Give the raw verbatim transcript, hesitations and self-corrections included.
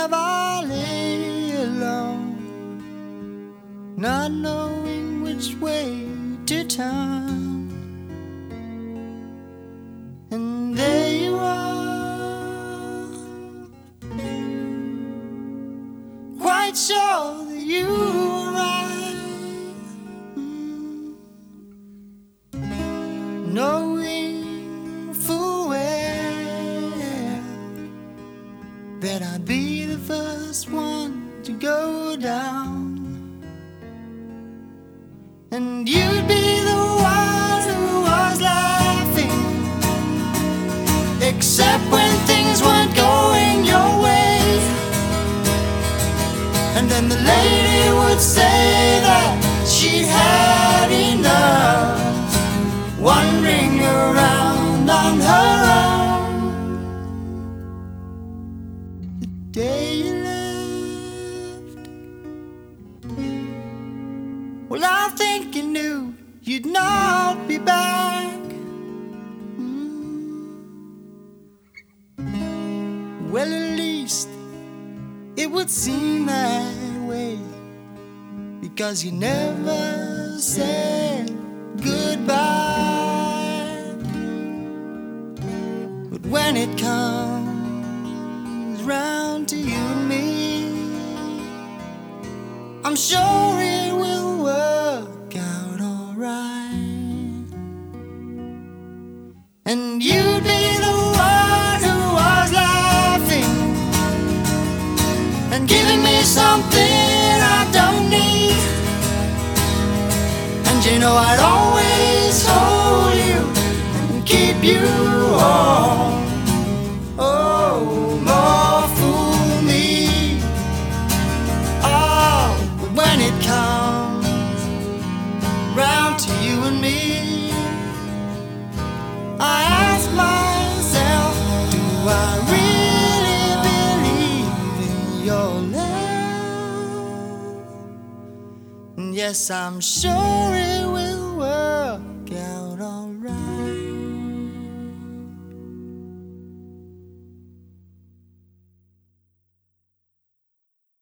have I lay alone, not knowing which way to turn. And there you are, quite sure that you were right, mm. Knowing full well that I'd be the first one to go down, and you'd be the one who was laughing, except when things weren't going your way. And then the lady would say that she had enough, wandering around on her own. The day you left, well, I think you knew you'd not be back. Well, at least it would seem that way, because you never said goodbye. But when it comes round to you and me, I'm sure it will work out alright. And you'd be the one who was laughing and giving me something I don't need. And you know I'd always hold you and keep you warm. Oh, more fool me. Oh, but when it comes round to you and me, I ask myself, do I really believe in your love? And yes, I'm sure it will work